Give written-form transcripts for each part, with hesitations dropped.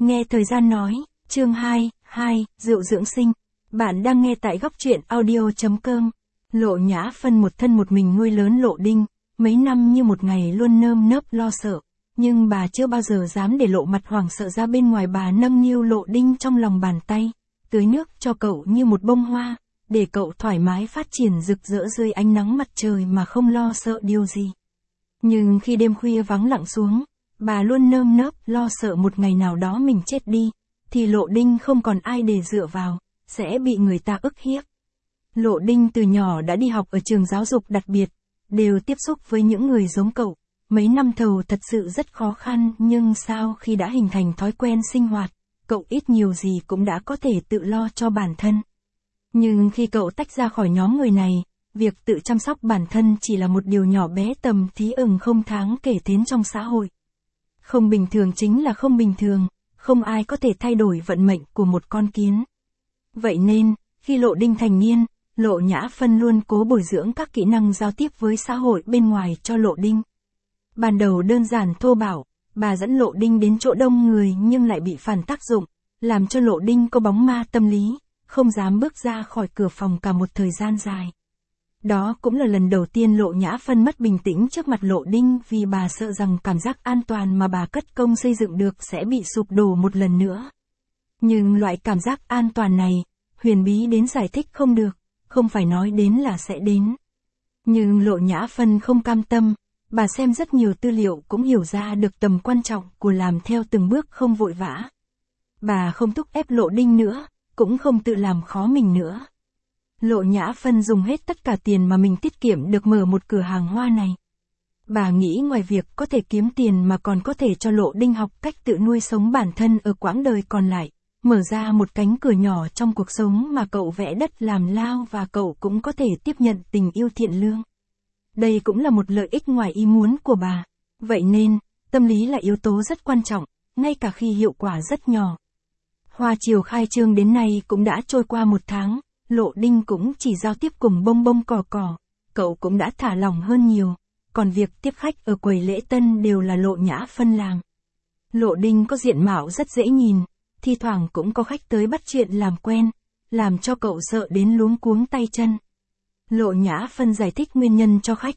Nghe thời gian nói, chương 2, rượu dưỡng sinh. Bạn đang nghe tại góc truyện audio.com. Lộ Nhã Phân một thân một mình nuôi lớn Lộ Đinh, mấy năm như một ngày luôn nơm nớp lo sợ. Nhưng bà chưa bao giờ dám để lộ mặt hoảng sợ ra bên ngoài. Bà nâng niu Lộ Đinh trong lòng bàn tay, tưới nước cho cậu như một bông hoa, để cậu thoải mái phát triển rực rỡ dưới ánh nắng mặt trời mà không lo sợ điều gì. Nhưng khi đêm khuya vắng lặng xuống, bà luôn nơm nớp lo sợ một ngày nào đó mình chết đi, thì Lộ Đinh không còn ai để dựa vào, sẽ bị người ta ức hiếp. Lộ Đinh từ nhỏ đã đi học ở trường giáo dục đặc biệt, đều tiếp xúc với những người giống cậu. Mấy năm đầu thật sự rất khó khăn, nhưng sau khi đã hình thành thói quen sinh hoạt, cậu ít nhiều gì cũng đã có thể tự lo cho bản thân. Nhưng khi cậu tách ra khỏi nhóm người này, việc tự chăm sóc bản thân chỉ là một điều nhỏ bé tầm thí ừng không đáng kể đến trong xã hội. Không bình thường chính là không bình thường, không ai có thể thay đổi vận mệnh của một con kiến. Vậy nên, khi Lộ Đinh thành niên, Lộ Nhã Phân luôn cố bồi dưỡng các kỹ năng giao tiếp với xã hội bên ngoài cho Lộ Đinh. Ban đầu đơn giản thô bạo, bà dẫn Lộ Đinh đến chỗ đông người nhưng lại bị phản tác dụng, làm cho Lộ Đinh có bóng ma tâm lý, không dám bước ra khỏi cửa phòng cả một thời gian dài. Đó cũng là lần đầu tiên Lộ Nhã Phân mất bình tĩnh trước mặt Lộ Đinh, vì bà sợ rằng cảm giác an toàn mà bà cất công xây dựng được sẽ bị sụp đổ một lần nữa. Nhưng loại cảm giác an toàn này, huyền bí đến giải thích không được, không phải nói đến là sẽ đến. Nhưng Lộ Nhã Phân không cam tâm, bà xem rất nhiều tư liệu cũng hiểu ra được tầm quan trọng của làm theo từng bước không vội vã. Bà không thúc ép Lộ Đinh nữa, cũng không tự làm khó mình nữa. Lộ Nhã Phân dùng hết tất cả tiền mà mình tiết kiệm được mở một cửa hàng hoa này. Bà nghĩ ngoài việc có thể kiếm tiền mà còn có thể cho Lộ Đinh học cách tự nuôi sống bản thân ở quãng đời còn lại, mở ra một cánh cửa nhỏ trong cuộc sống mà cậu vẽ đất làm lao và cậu cũng có thể tiếp nhận tình yêu thiện lương. Đây cũng là một lợi ích ngoài ý muốn của bà. Vậy nên, tâm lý là yếu tố rất quan trọng, ngay cả khi hiệu quả rất nhỏ. Hoa chiều khai trương đến nay cũng đã trôi qua 1 tháng, Lộ Đinh cũng chỉ giao tiếp cùng bông bông cỏ cỏ, cậu cũng đã thả lỏng hơn nhiều, còn việc tiếp khách ở quầy lễ tân đều là Lộ Nhã Phân làm. Lộ Đinh có diện mạo rất dễ nhìn, thi thoảng cũng có khách tới bắt chuyện làm quen, làm cho cậu sợ đến luống cuống tay chân. Lộ Nhã Phân giải thích nguyên nhân cho khách,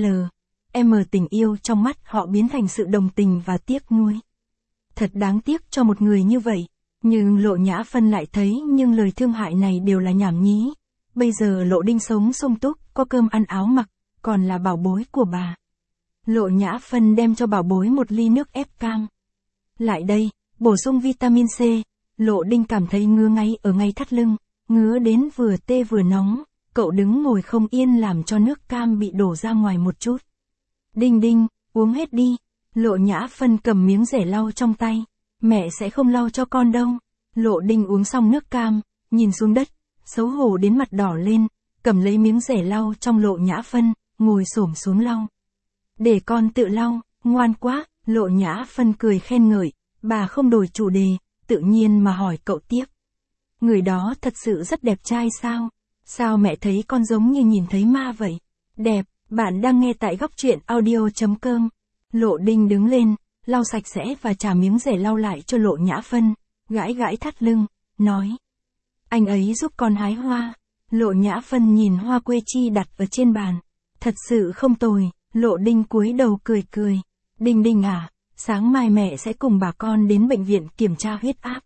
tình yêu trong mắt họ biến thành sự đồng tình và tiếc nuối. Thật đáng tiếc cho một người như vậy. Nhưng Lộ Nhã Phân lại thấy nhưng lời thương hại này đều là nhảm nhí. Bây giờ Lộ Đinh sống sung túc, có cơm ăn áo mặc, còn là bảo bối của bà. Lộ Nhã Phân đem cho bảo bối một ly nước ép cam. Lại đây, bổ sung vitamin C. Lộ Đinh cảm thấy ngứa ngay ở ngay thắt lưng, ngứa đến vừa tê vừa nóng, cậu đứng ngồi không yên làm cho nước cam bị đổ ra ngoài một chút. Đinh Đinh, uống hết đi. Lộ Nhã Phân cầm miếng rẻ lau trong tay. Mẹ sẽ không lau cho con đâu. Lộ Đinh uống xong nước cam, nhìn xuống đất, xấu hổ đến mặt đỏ lên, cầm lấy miếng rẻ lau trong Lộ Nhã Phân, ngồi xổm xuống lau. Để con tự lau, ngoan quá. Lộ Nhã Phân cười khen ngợi, bà không đổi chủ đề, tự nhiên mà hỏi cậu tiếp. Người đó thật sự rất đẹp trai sao? Sao mẹ thấy con giống như nhìn thấy ma vậy? Đẹp, bạn đang nghe tại góc truyện audio.com. Lộ Đinh đứng lên, lau sạch sẽ và trả miếng rẻ lau lại cho Lộ Nhã Phân, gãi gãi thắt lưng, nói. Anh ấy giúp con hái hoa. Lộ Nhã Phân nhìn hoa quê chi đặt ở trên bàn. Thật sự không tồi. Lộ Đinh cúi đầu cười cười. Đinh Đinh à, sáng mai mẹ sẽ cùng bà con đến bệnh viện kiểm tra huyết áp.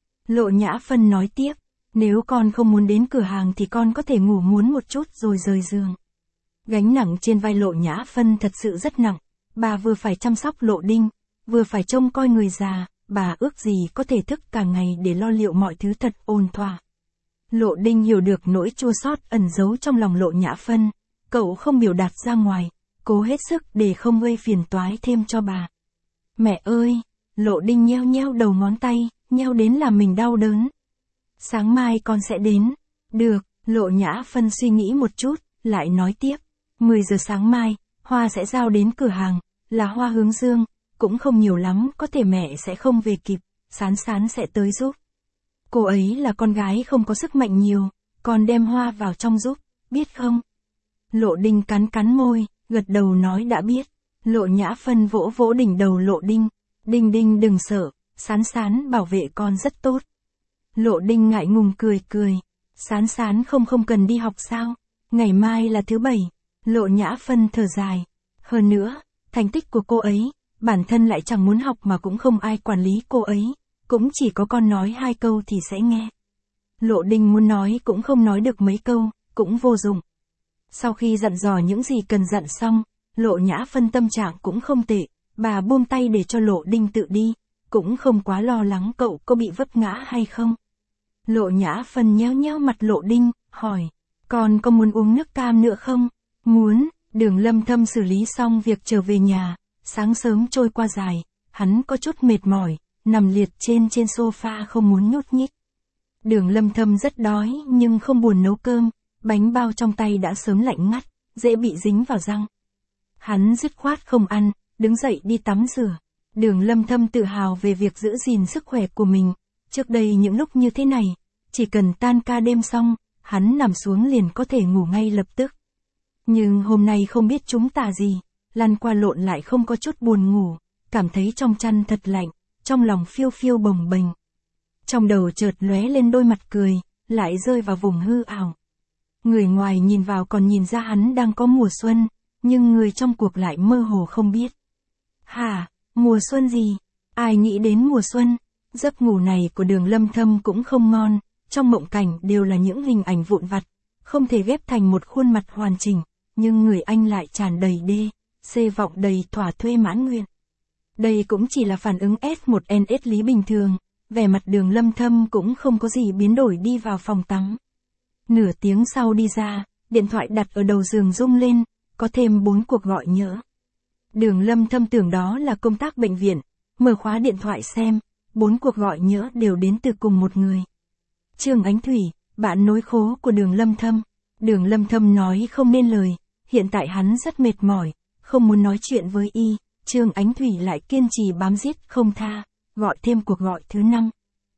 Lộ Nhã Phân nói tiếp, nếu con không muốn đến cửa hàng thì con có thể ngủ muốn một chút rồi rời giường. Gánh nặng trên vai Lộ Nhã Phân thật sự rất nặng. Bà vừa phải chăm sóc Lộ Đinh, vừa phải trông coi người già, bà ước gì có thể thức cả ngày để lo liệu mọi thứ thật ổn thỏa. Lộ Đinh hiểu được nỗi chua xót ẩn giấu trong lòng Lộ Nhã Phân, cậu không biểu đạt ra ngoài, cố hết sức để không gây phiền toái thêm cho bà. Mẹ ơi, Lộ Đinh nheo nheo đầu ngón tay, nheo đến làm mình đau đớn. Sáng mai con sẽ đến. Được, Lộ Nhã Phân suy nghĩ một chút, lại nói tiếp. 10 giờ sáng mai, hoa sẽ giao đến cửa hàng, là hoa hướng dương, cũng không nhiều lắm, có thể mẹ sẽ không về kịp, Sán Sán sẽ tới giúp. Cô ấy là con gái không có sức mạnh nhiều, con đem hoa vào trong giúp, biết không? Lộ Đinh cắn cắn môi, gật đầu nói đã biết. Lộ Nhã Phân vỗ vỗ đỉnh đầu Lộ Đinh. Đinh Đinh đừng sợ, Sán Sán bảo vệ con rất tốt. Lộ Đinh ngại ngùng cười cười. Sán Sán không cần đi học sao? Ngày mai là thứ bảy. Lộ Nhã Phân thở dài. Hơn nữa, thành tích của cô ấy, bản thân lại chẳng muốn học mà cũng không ai quản lý cô ấy, cũng chỉ có con nói 2 câu thì sẽ nghe. Lộ Đinh muốn nói cũng không nói được mấy câu, cũng vô dụng. Sau khi dặn dò những gì cần dặn xong, Lộ Nhã Phân tâm trạng cũng không tệ, bà buông tay để cho Lộ Đinh tự đi, cũng không quá lo lắng cậu có bị vấp ngã hay không. Lộ Nhã Phân nhéo nhéo mặt Lộ Đinh, hỏi, con có muốn uống nước cam nữa không? Muốn. Đường Lâm Thâm xử lý xong việc trở về nhà, sáng sớm trôi qua dài, hắn có chút mệt mỏi, nằm liệt trên sofa không muốn nhúc nhích. Đường Lâm Thâm rất đói nhưng không buồn nấu cơm, bánh bao trong tay đã sớm lạnh ngắt, dễ bị dính vào răng. Hắn dứt khoát không ăn, đứng dậy đi tắm rửa. Đường Lâm Thâm tự hào về việc giữ gìn sức khỏe của mình, trước đây những lúc như thế này, chỉ cần tan ca đêm xong, hắn nằm xuống liền có thể ngủ ngay lập tức. Nhưng hôm nay không biết chúng tà gì, lăn qua lộn lại không có chút buồn ngủ, cảm thấy trong chăn thật lạnh, trong lòng phiêu phiêu bồng bềnh. Trong đầu chợt lóe lên đôi mặt cười, lại rơi vào vùng hư ảo. Người ngoài nhìn vào còn nhìn ra hắn đang có mùa xuân, nhưng người trong cuộc lại mơ hồ không biết. Hả, mùa xuân gì? Ai nghĩ đến mùa xuân? Giấc ngủ này của Đường Lâm Thâm cũng không ngon, trong mộng cảnh đều là những hình ảnh vụn vặt, không thể ghép thành một khuôn mặt hoàn chỉnh, nhưng người anh lại tràn đầy xê vọng đầy thỏa thuê mãn nguyện. Đây cũng chỉ là phản ứng S1NS lý bình thường, vẻ mặt Đường Lâm Thâm cũng không có gì biến đổi đi vào phòng tắm. Nửa tiếng sau đi ra, điện thoại đặt ở đầu giường rung lên, có thêm 4 cuộc gọi nhỡ. Đường Lâm Thâm tưởng đó là công tác bệnh viện, mở khóa điện thoại xem, 4 cuộc gọi nhỡ đều đến từ cùng một người. Trương Ánh Thủy, bạn nối khố của Đường Lâm Thâm. Đường Lâm Thâm nói không nên lời, hiện tại hắn rất mệt mỏi, không muốn nói chuyện với y, Trương Ánh Thủy lại kiên trì bám giết không tha, gọi thêm cuộc gọi thứ 5.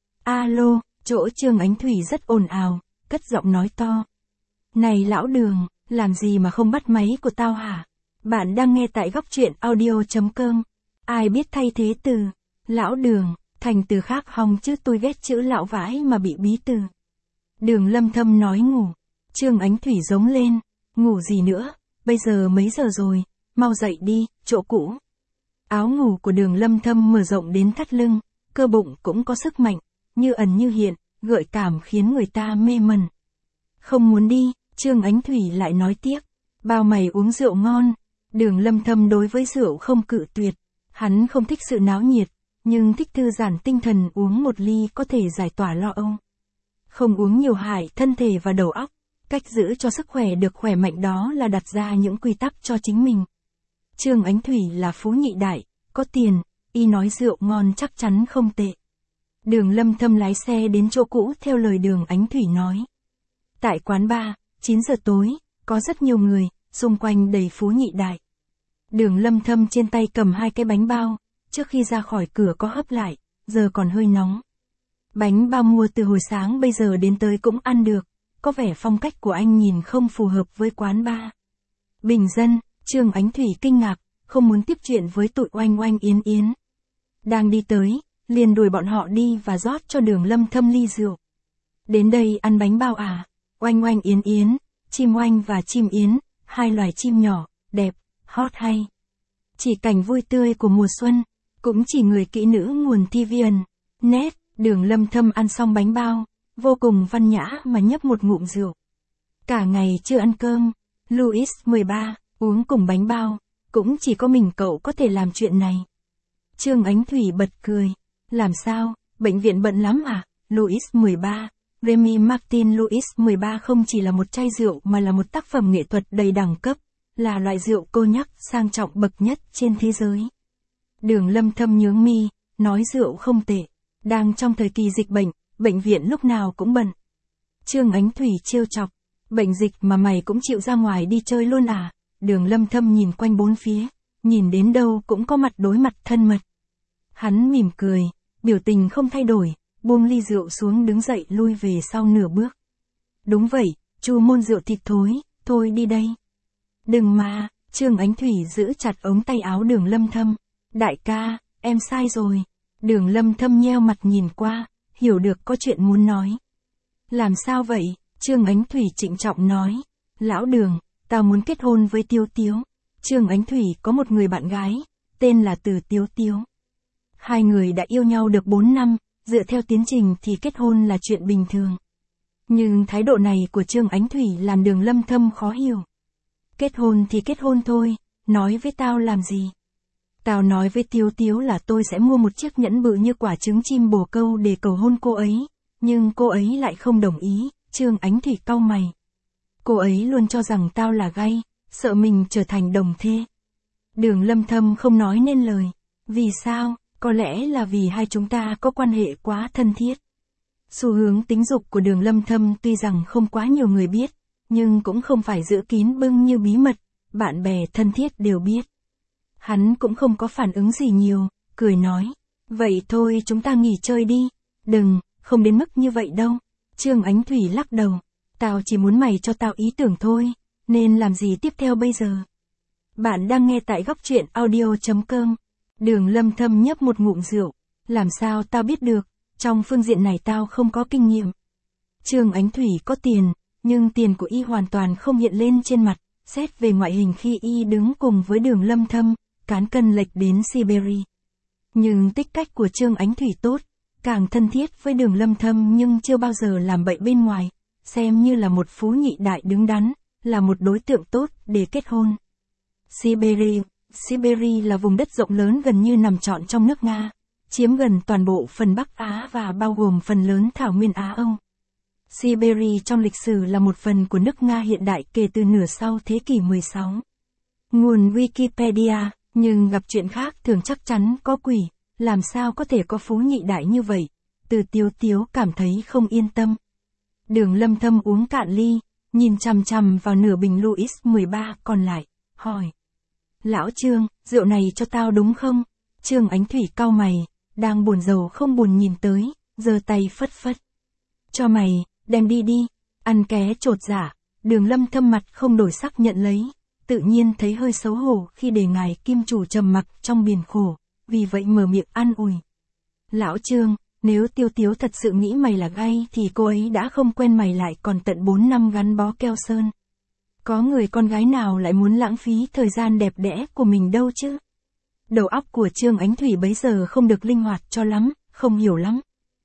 Alo, chỗ Trương Ánh Thủy rất ồn ào, cất giọng nói to. Này lão Đường, làm gì mà không bắt máy của tao hả? Bạn đang nghe tại góc truyện audio.com. Ai biết thay thế từ lão Đường thành từ khác hòng chứ tôi ghét chữ lão vãi mà bị bí từ. Đường Lâm Thâm nói ngủ. Trương Ánh Thủy giống lên. Ngủ gì nữa, bây giờ mấy giờ rồi, mau dậy đi, chỗ cũ. Áo ngủ của Đường Lâm Thâm mở rộng đến thắt lưng, cơ bụng cũng có sức mạnh, như ẩn như hiện, gợi cảm khiến người ta mê mẩn. Không muốn đi, Trương Ánh Thủy lại nói tiếp. Bao mày uống rượu ngon. Đường Lâm Thâm đối với rượu không cự tuyệt. Hắn không thích sự náo nhiệt, nhưng thích thư giãn tinh thần, uống một ly có thể giải tỏa lo âu. Không uống nhiều hại thân thể và đầu óc. Cách giữ cho sức khỏe được khỏe mạnh đó là đặt ra những quy tắc cho chính mình. Trương Ánh Thủy là phú nhị đại, có tiền, y nói rượu ngon chắc chắn không tệ. Đường Lâm Thâm lái xe đến chỗ cũ theo lời Đường Ánh Thủy nói. Tại quán bar, 9 giờ tối, có rất nhiều người, xung quanh đầy phú nhị đại. Đường Lâm Thâm trên tay cầm 2 cái bánh bao, trước khi ra khỏi cửa có hấp lại, giờ còn hơi nóng. Bánh bao mua từ hồi sáng bây giờ đến tới cũng ăn được, có vẻ phong cách của anh nhìn không phù hợp với quán bar. Bình dân, Trương Ánh Thủy kinh ngạc, không muốn tiếp chuyện với tụi Oanh Oanh Yến Yến. Đang đi tới, liền đuổi bọn họ đi và rót cho Đường Lâm Thâm ly rượu. Đến đây ăn bánh bao à? Oanh Oanh Yến Yến, chim oanh và chim yến, 2 loài chim nhỏ, đẹp, hot hay. Chỉ cảnh vui tươi của mùa xuân, cũng chỉ người kỹ nữ nguồn TVN, net. Đường Lâm Thâm ăn xong bánh bao, vô cùng văn nhã mà nhấp một ngụm rượu. Cả ngày chưa ăn cơm, Louis 13, uống cùng bánh bao, cũng chỉ có mình cậu có thể làm chuyện này. Trương Ánh Thủy bật cười. Làm sao, bệnh viện bận lắm à? Louis 13, Remy Martin Louis 13 không chỉ là một chai rượu mà là một tác phẩm nghệ thuật đầy đẳng cấp, là loại rượu cognac sang trọng bậc nhất trên thế giới. Đường Lâm Thâm nhướng mi, nói rượu không tệ. Đang trong thời kỳ dịch bệnh, bệnh viện lúc nào cũng bận. Trương Ánh Thủy trêu chọc. Bệnh dịch mà mày cũng chịu ra ngoài đi chơi luôn à? Đường Lâm Thâm nhìn quanh bốn phía, nhìn đến đâu cũng có mặt đối mặt thân mật. Hắn mỉm cười, biểu tình không thay đổi, buông ly rượu xuống đứng dậy lui về sau nửa bước. Đúng vậy, Chu Môn rượu thịt thối, thôi đi đây. Đừng mà, Trương Ánh Thủy giữ chặt ống tay áo Đường Lâm Thâm. Đại ca, em sai rồi. Đường Lâm Thâm nheo mặt nhìn qua, hiểu được có chuyện muốn nói. Làm sao vậy? Trương Ánh Thủy trịnh trọng nói. Lão Đường, tao muốn kết hôn với Tiếu Tiếu. Trương Ánh Thủy có một người bạn gái, tên là Từ Tiếu Tiếu. Hai người đã yêu nhau được 4 năm, dựa theo tiến trình thì kết hôn là chuyện bình thường. Nhưng thái độ này của Trương Ánh Thủy làm Đường Lâm Thâm khó hiểu. Kết hôn thì kết hôn thôi, nói với tao làm gì? Tao nói với Tiếu Tiếu là tôi sẽ mua một chiếc nhẫn bự như quả trứng chim bồ câu để cầu hôn cô ấy, nhưng cô ấy lại không đồng ý. Trương Ánh Thủy cau mày. Cô ấy luôn cho rằng tao là gay, sợ mình trở thành đồng thê. Đường Lâm Thâm không nói nên lời. Vì sao? Có lẽ là vì hai chúng ta có quan hệ quá thân thiết. Xu hướng tính dục của Đường Lâm Thâm tuy rằng không quá nhiều người biết, nhưng cũng không phải giữ kín bưng như bí mật, bạn bè thân thiết đều biết. Hắn cũng không có phản ứng gì nhiều, cười nói. Vậy thôi chúng ta nghỉ chơi đi. Đừng, không đến mức như vậy đâu. Trương Ánh Thủy lắc đầu. Tao chỉ muốn mày cho tao ý tưởng thôi, nên làm gì tiếp theo bây giờ? Bạn đang nghe tại góc truyện audio.com. Đường Lâm Thâm nhấp một ngụm rượu. Làm sao tao biết được, trong phương diện này tao không có kinh nghiệm. Trương Ánh Thủy có tiền, nhưng tiền của y hoàn toàn không hiện lên trên mặt. Xét về ngoại hình khi y đứng cùng với Đường Lâm Thâm, cán cân lệch đến Siberia. Nhưng tích cách của Trương Ánh Thủy tốt, càng thân thiết với Đường Lâm Thâm nhưng chưa bao giờ làm bậy bên ngoài, xem như là một phú nhị đại đứng đắn, là một đối tượng tốt để kết hôn. Siberia là vùng đất rộng lớn gần như nằm trọn trong nước Nga, chiếm gần toàn bộ phần Bắc Á và bao gồm phần lớn thảo nguyên Á Âu. Siberia trong lịch sử là một phần của nước Nga hiện đại kể từ nửa sau thế kỷ 16. Nguồn Wikipedia, nhưng gặp chuyện khác thường chắc chắn có quỷ, làm sao có thể có phú nhị đại như vậy? Từ Tiếu Tiếu cảm thấy không yên tâm. Đường Lâm Thâm uống cạn ly, nhìn chằm chằm vào nửa bình Louis 13 còn lại, hỏi. Lão Trương, rượu này cho tao đúng không? Trương Ánh Thủy cau mày, đang buồn rầu không buồn nhìn tới, giơ tay phất phất. Cho mày, đem đi đi, ăn ké chột dạ. Đường Lâm Thâm mặt không đổi sắc nhận lấy, tự nhiên thấy hơi xấu hổ khi để ngài kim chủ trầm mặc trong biển khổ, vì vậy mở miệng an ủi. Lão Trương, nếu Tiếu Tiếu thật sự nghĩ mày là gay thì cô ấy đã không quen mày lại còn tận 4 năm gắn bó keo sơn. Có người con gái nào lại muốn lãng phí thời gian đẹp đẽ của mình đâu chứ? Đầu óc của Trương Ánh Thủy bấy giờ không được linh hoạt cho lắm, không hiểu lắm.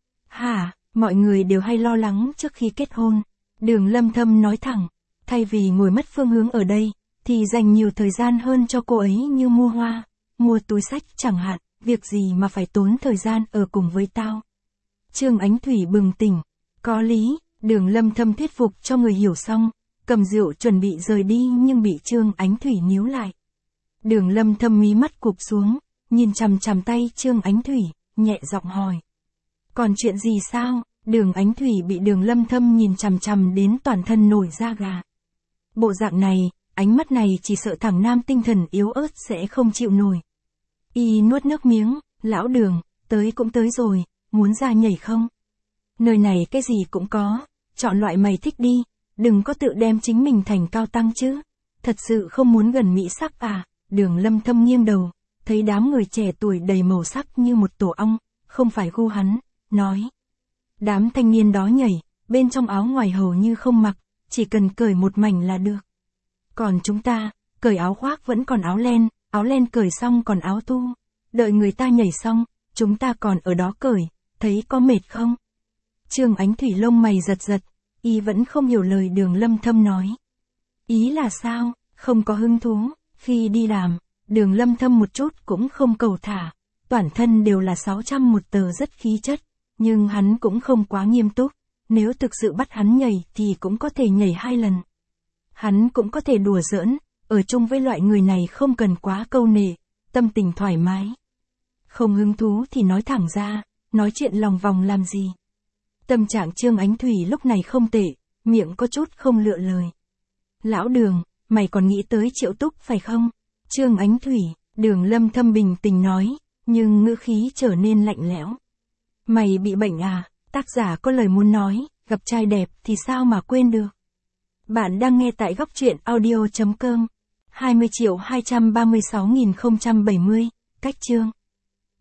Hả, mọi người đều hay lo lắng trước khi kết hôn. Đường Lâm Thâm nói thẳng, thay vì ngồi mất phương hướng ở đây, thì dành nhiều thời gian hơn cho cô ấy như mua hoa, mua túi xách chẳng hạn, việc gì mà phải tốn thời gian ở cùng với tao. Trương Ánh Thủy bừng tỉnh, có lý, Đường Lâm Thâm thuyết phục cho người hiểu xong, cầm rượu chuẩn bị rời đi nhưng bị Trương Ánh Thủy níu lại. Đường Lâm Thâm mí mắt cụp xuống, nhìn chằm chằm tay Trương Ánh Thủy, nhẹ giọng hỏi. Còn chuyện gì sao? Đường Ánh Thủy bị Đường Lâm Thâm nhìn chằm chằm đến toàn thân nổi da gà. Bộ dạng này, ánh mắt này chỉ sợ thằng nam tinh thần yếu ớt sẽ không chịu nổi. Y nuốt nước miếng, lão Đường, tới cũng tới rồi, muốn ra nhảy không? Nơi này cái gì cũng có, chọn loại mày thích đi, đừng có tự đem chính mình thành cao tăng chứ. Thật sự không muốn gần mỹ sắc à? Đường Lâm Thâm nghiêng đầu, thấy đám người trẻ tuổi đầy màu sắc như một tổ ong, không phải gu hắn, nói. Đám thanh niên đó nhảy, bên trong áo ngoài hầu như không mặc, chỉ cần cởi một mảnh là được. Còn chúng ta, cởi áo khoác vẫn còn áo len cởi xong còn áo tu. Đợi người ta nhảy xong, chúng ta còn ở đó cởi, thấy có mệt không? Trương Ánh Thủy lông mày giật giật, y vẫn không hiểu lời Đường Lâm Thâm nói. Ý là sao? Không có hứng thú. Khi đi làm, Đường Lâm Thâm một chút cũng không cầu thả, toàn thân đều là 600 một tờ rất khí chất, nhưng hắn cũng không quá nghiêm túc, nếu thực sự bắt hắn nhảy thì cũng có thể nhảy 2 lần. Hắn cũng có thể đùa giỡn, ở chung với loại người này không cần quá câu nệ, tâm tình thoải mái. Không hứng thú thì nói thẳng ra, nói chuyện lòng vòng làm gì. Tâm trạng Trương Ánh Thủy lúc này không tệ, miệng có chút không lựa lời. Lão Đường, mày còn nghĩ tới Triệu Túc phải không? Trương Ánh Thủy, Đường Lâm Thâm bình tĩnh nói, nhưng ngữ khí trở nên lạnh lẽo. Mày bị bệnh à? Tác giả có lời muốn nói, gặp trai đẹp thì sao mà quên được. Bạn đang nghe tại góc truyện audio.com. 20.236.070, cách chương.